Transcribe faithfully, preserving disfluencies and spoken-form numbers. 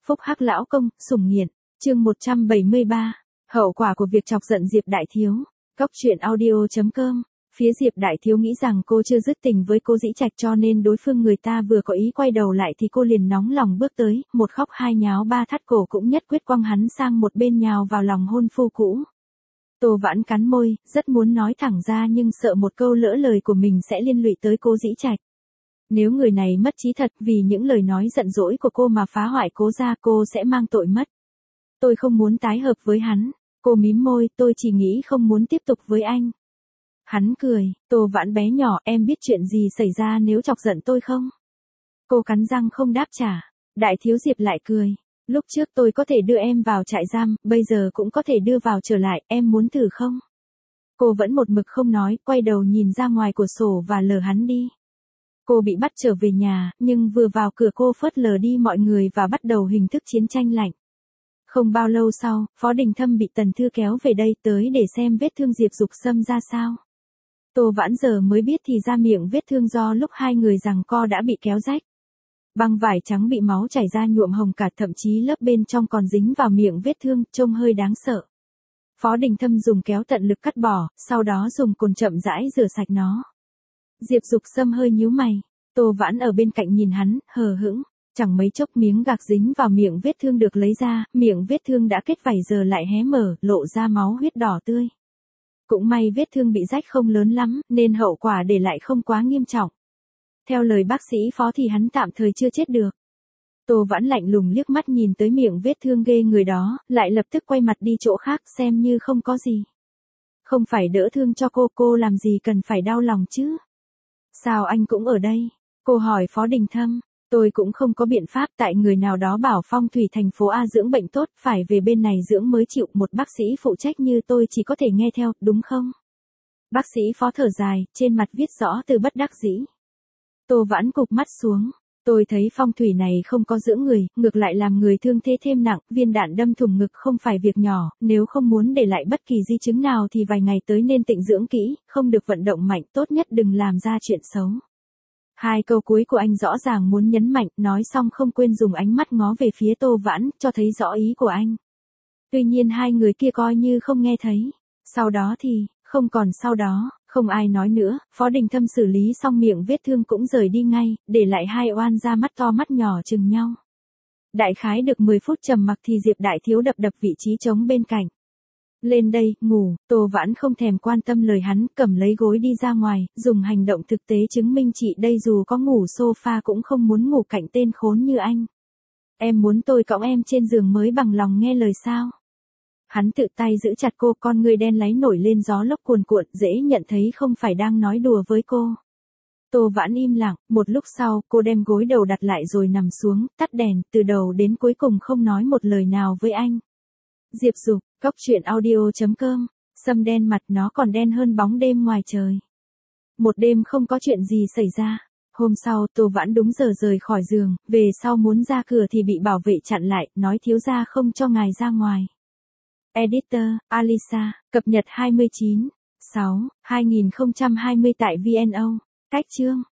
Phúc hắc lão công, sủng nghiện. Chương một trăm bảy mươi ba. Hậu quả của việc chọc giận Diệp Đại Thiếu. Cóc truyện audio chấm com. Phía Diệp Đại Thiếu nghĩ rằng cô chưa dứt tình với cô Dĩ Trạch cho nên đối phương người ta vừa có ý quay đầu lại thì cô liền nóng lòng bước tới, một khóc hai nháo ba thắt cổ cũng nhất quyết quăng hắn sang một bên nhào vào lòng hôn phu cũ. Tô Vãn cắn môi, rất muốn nói thẳng ra nhưng sợ một câu lỡ lời của mình sẽ liên lụy tới cô Dĩ Trạch. Nếu người này mất trí thật vì những lời nói giận dỗi của cô mà phá hoại Cố gia, cô sẽ mang tội mất. Tôi không muốn tái hợp với hắn. Cô mím môi, tôi chỉ nghĩ không muốn tiếp tục với anh. Hắn cười, Tô Vãn bé nhỏ, em biết chuyện gì xảy ra nếu chọc giận tôi không? Cô cắn răng không đáp trả. Đại Thiếu Diệp lại cười. Lúc trước tôi có thể đưa em vào trại giam, bây giờ cũng có thể đưa vào trở lại, em muốn thử không? Cô vẫn một mực không nói, quay đầu nhìn ra ngoài cửa sổ và lờ hắn đi. Cô bị bắt trở về nhà, nhưng vừa vào cửa cô phớt lờ đi mọi người và bắt đầu hình thức chiến tranh lạnh. Không bao lâu sau, Phó Đình Thâm bị Tần Thư kéo về đây tới để xem vết thương Diệp Dục Sâm ra sao. Tô Vãn giờ mới biết thì ra miệng vết thương do lúc hai người giằng co đã bị kéo rách. Băng vải trắng bị máu chảy ra nhuộm hồng cả, thậm chí lớp bên trong còn dính vào miệng vết thương, trông hơi đáng sợ. Phó Đình Thâm dùng kéo tận lực cắt bỏ, sau đó dùng cồn chậm rãi rửa sạch nó. Diệp Dục Sâm hơi nhíu mày, Tô Vãn ở bên cạnh nhìn hắn, hờ hững. Chẳng mấy chốc miếng gạc dính vào miệng vết thương được lấy ra, miệng vết thương đã kết vảy giờ lại hé mở, lộ ra máu huyết đỏ tươi. Cũng may vết thương bị rách không lớn lắm, nên hậu quả để lại không quá nghiêm trọng. Theo lời bác sĩ Phó thì hắn tạm thời chưa chết được. Tô Vãn lạnh lùng liếc mắt nhìn tới miệng vết thương ghê người đó, lại lập tức quay mặt đi chỗ khác xem như không có gì. Không phải đỡ thương cho cô, cô làm gì cần phải đau lòng chứ? Sao anh cũng ở đây? Cô hỏi Phó Đình Thâm. Tôi cũng không có biện pháp, tại người nào đó bảo phong thủy thành phố A dưỡng bệnh tốt, phải về bên này dưỡng mới chịu, một bác sĩ phụ trách như tôi chỉ có thể nghe theo, đúng không? Bác sĩ Phó thở dài, trên mặt viết rõ từ bất đắc dĩ. Tô Vãn cụp mắt xuống, tôi thấy phong thủy này không có dưỡng người, ngược lại làm người thương thế thêm nặng, viên đạn đâm thủng ngực không phải việc nhỏ, nếu không muốn để lại bất kỳ di chứng nào thì vài ngày tới nên tịnh dưỡng kỹ, không được vận động mạnh, tốt nhất đừng làm ra chuyện xấu. Hai câu cuối của anh rõ ràng muốn nhấn mạnh, nói xong không quên dùng ánh mắt ngó về phía Tô Vãn, cho thấy rõ ý của anh. Tuy nhiên hai người kia coi như không nghe thấy. Sau đó thì, không còn sau đó, không ai nói nữa, Phó Đình Thâm xử lý xong miệng vết thương cũng rời đi ngay, để lại hai oan ra mắt to mắt nhỏ chừng nhau. Đại khái được mười phút trầm mặc thì Diệp Đại Thiếu đập đập vị trí trống bên cạnh. Lên đây, ngủ. Tô Vãn không thèm quan tâm lời hắn, cầm lấy gối đi ra ngoài, dùng hành động thực tế chứng minh chị đây dù có ngủ sofa cũng không muốn ngủ cạnh tên khốn như anh. Em muốn tôi cõng em trên giường mới bằng lòng nghe lời sao? Hắn tự tay giữ chặt cô, con người đen láy nổi lên gió lốc cuồn cuộn, dễ nhận thấy không phải đang nói đùa với cô. Tô Vãn im lặng, một lúc sau, cô đem gối đầu đặt lại rồi nằm xuống, tắt đèn, từ đầu đến cuối cùng không nói một lời nào với anh. Diệp Dục, Cóc truyện audio chấm com. Sâm đen mặt nó còn đen hơn bóng đêm ngoài trời. Một đêm không có chuyện gì xảy ra. Hôm sau, Tô Vãn đúng giờ rời khỏi giường, về sau muốn ra cửa thì bị bảo vệ chặn lại, nói thiếu gia không cho ngài ra ngoài. Editor, Alisa, cập nhật hai mươi chín, sáu, hai nghìn không trăm hai mươi tại vê en o. Cách chương.